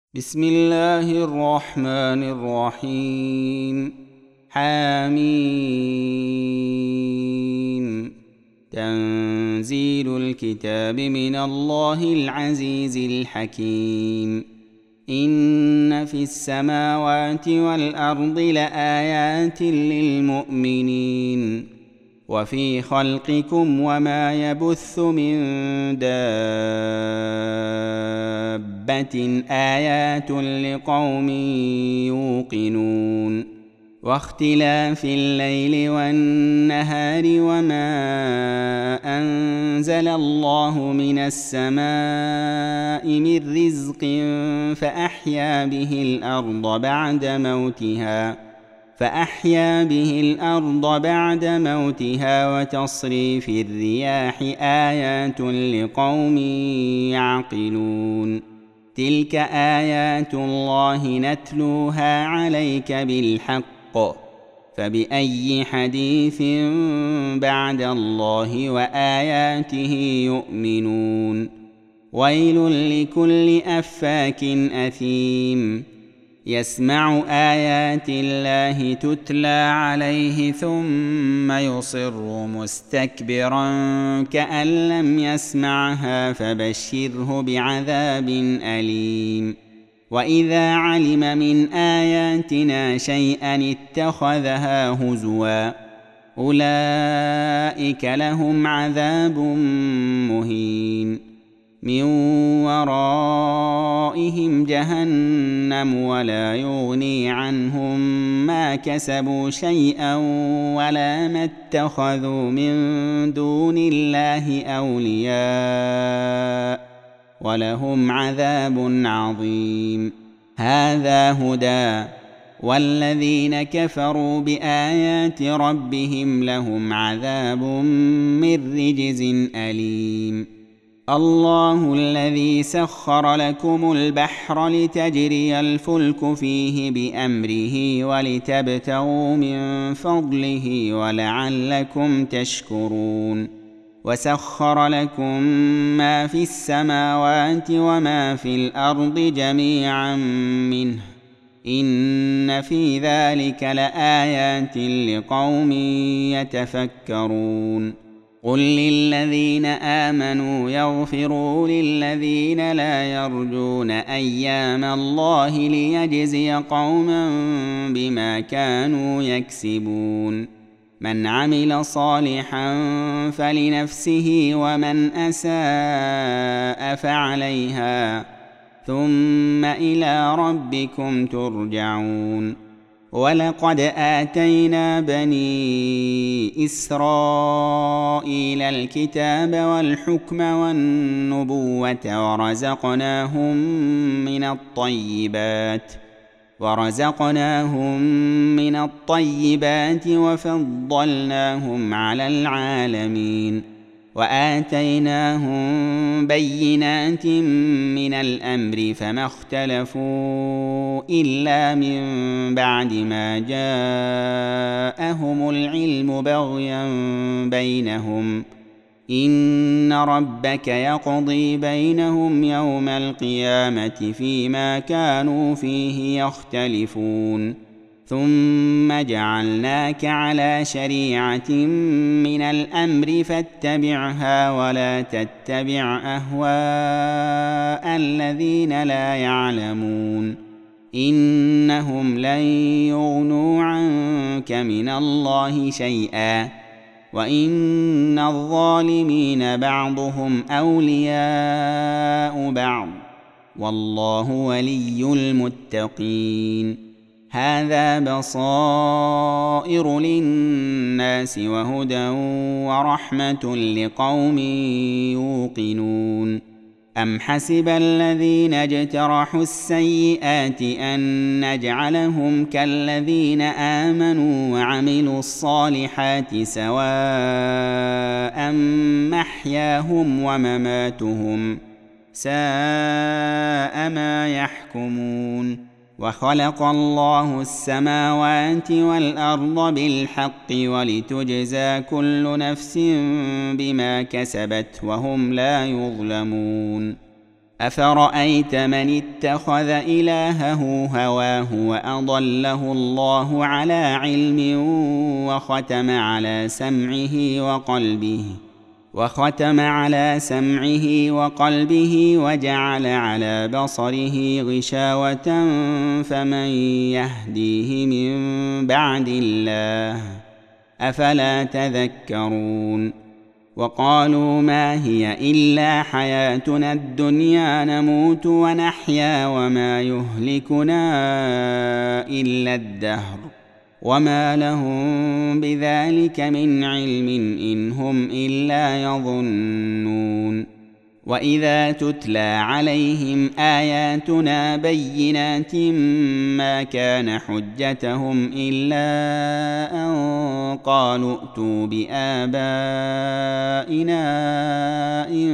بسم الله الرحمن الرحيم. حميم. تنزيل الكتاب من الله العزيز الحكيم. إن في السماوات والأرض لآيات للمؤمنين وفي خلقكم وما يبث من دابة آيات لقوم يوقنون واختلاف الليل والنهار وما أنزل الله من السماء من رزق فأحيا به الأرض بعد موتها وتصريف الرياح آيات لقوم يعقلون. تلك آيات الله نتلوها عليك بالحق فبأي حديث بعد الله وآياته يؤمنون. ويل لكل أفاك أثيم يسمع آيات الله تتلى عليه ثم يصر مستكبرا كأن لم يسمعها فبشره بعذاب أليم. وإذا علم من آياتنا شيئا اتخذها هزوا أولئك لهم عذاب مهين من ورائهم جهنم ولا يغني عنهم ما كسبوا شيئا ولا ما اتخذوا من دون الله أولياء ولهم عذاب عظيم. هذا هدى والذين كفروا بآيات ربهم لهم عذاب من رجز أليم. الله الذي سخر لكم البحر لتجري الفلك فيه بأمره ولتبتغوا من فضله ولعلكم تشكرون. وسخر لكم ما في السماوات وما في الأرض جميعا منه إن في ذلك لآيات لقوم يتفكرون. قل للذين آمنوا يغفروا للذين لا يرجون أيام الله ليجزي قوما بما كانوا يكسبون. من عمل صالحا فلنفسه ومن أساء فعليها ثم إلى ربكم ترجعون. ولقد آتينا بني إسرائيل الكتاب والحكم والنبوة ورزقناهم من الطيبات وفضلناهم على العالمين وآتيناهم بينات من الأمر فما اختلفوا إلا من بعد ما جاءهم العلم بغيا بينهم إن ربك يقضي بينهم يوم القيامة فيما كانوا فيه يختلفون. ثم جعلناك على شريعة من الأمر فاتبعها ولا تتبع أهواء الذين لا يعلمون إنهم لن يغنوا عنك من الله شيئا وإن الظالمين بعضهم أولياء بعض والله ولي المتقين. هذا بصائر للناس وهدى ورحمة لقوم يوقنون. أم حسب الذين اجترحوا السيئات أن نجعلهم كالذين آمنوا وعملوا الصالحات سواء محياهم ومماتهم ساء ما يحكمون. وخلق الله السماوات والأرض بالحق ولتجزى كل نفس بما كسبت وهم لا يظلمون. أفرأيت من اتخذ إلهه هواه وأضله الله على علم وختم على سمعه وقلبه وجعل على بصره غشاوة فمن يهديه من بعد الله أفلا تذكرون وقالوا ما هي إلا حياتنا الدنيا نموت ونحيا وما يهلكنا إلا الدهر وما لهم بذلك من علم إن هم إلا يظنون وإذا تتلى عليهم آياتنا بينات ما كان حجتهم إلا أن قالوا ائتوا بآبائنا إن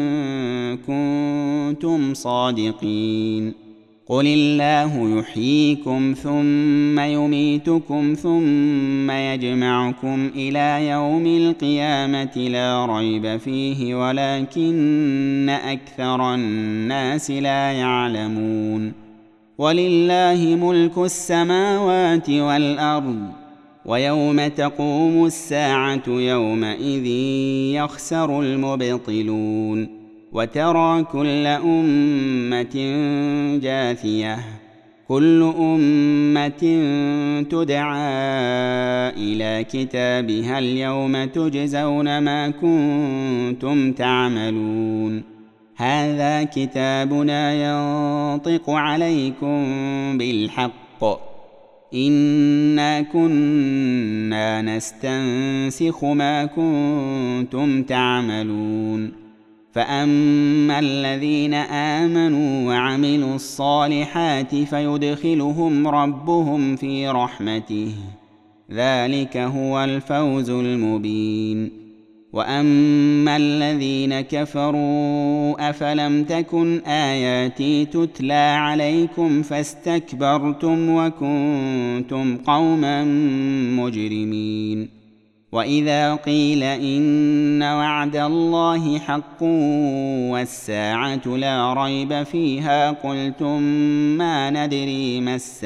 كنتم صادقين قل الله يحييكم ثم يميتكم ثم يجمعكم إلى يوم القيامة لا ريب فيه ولكن أكثر الناس لا يعلمون ولله ملك السماوات والأرض ويوم تقوم الساعة يومئذ يخسر المبطلون وترى كل أمة جاثية كل أمة تدعى إلى كتابها اليوم تجزون ما كنتم تعملون هذا كتابنا ينطق عليكم بالحق إنا كنا نستنسخ ما كنتم تعملون فأما الذين آمنوا وعملوا الصالحات فيدخلهم ربهم في رحمته ذلك هو الفوز المبين وأما الذين كفروا أفلم تكن آياتي تتلى عليكم فاستكبرتم وكنتم قوما مجرمين وإذا قيل إن وعد الله حق والساعة لا ريب فيها قلتم ما ندري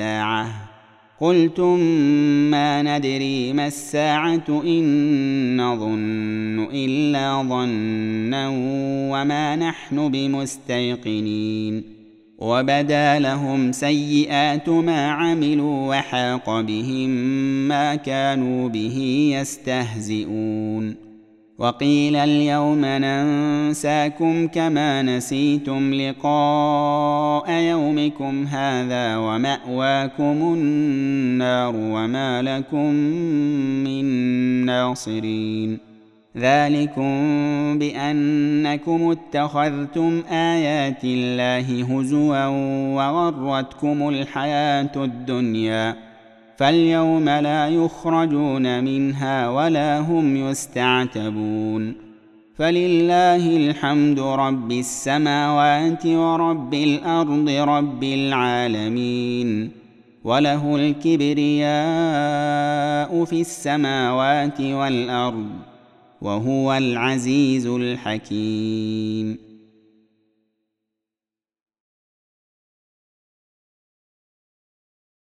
ما الساعة إن نظن إلا ظنا وما نحن بمستيقنين وبدا لهم سيئات ما عملوا وحاق بهم ما كانوا به يستهزئون وقيل اليوم ننساكم كما نسيتم لقاء يومكم هذا ومأواكم النار وما لكم من ناصرين ذلكم بأنكم اتخذتم آيات الله هزوا وغرتكم الحياة الدنيا فاليوم لا يخرجون منها ولا هم يستعتبون فلله الحمد رب السماوات ورب الأرض رب العالمين وله الكبرياء في السماوات والأرض وهو العزيز الحكيم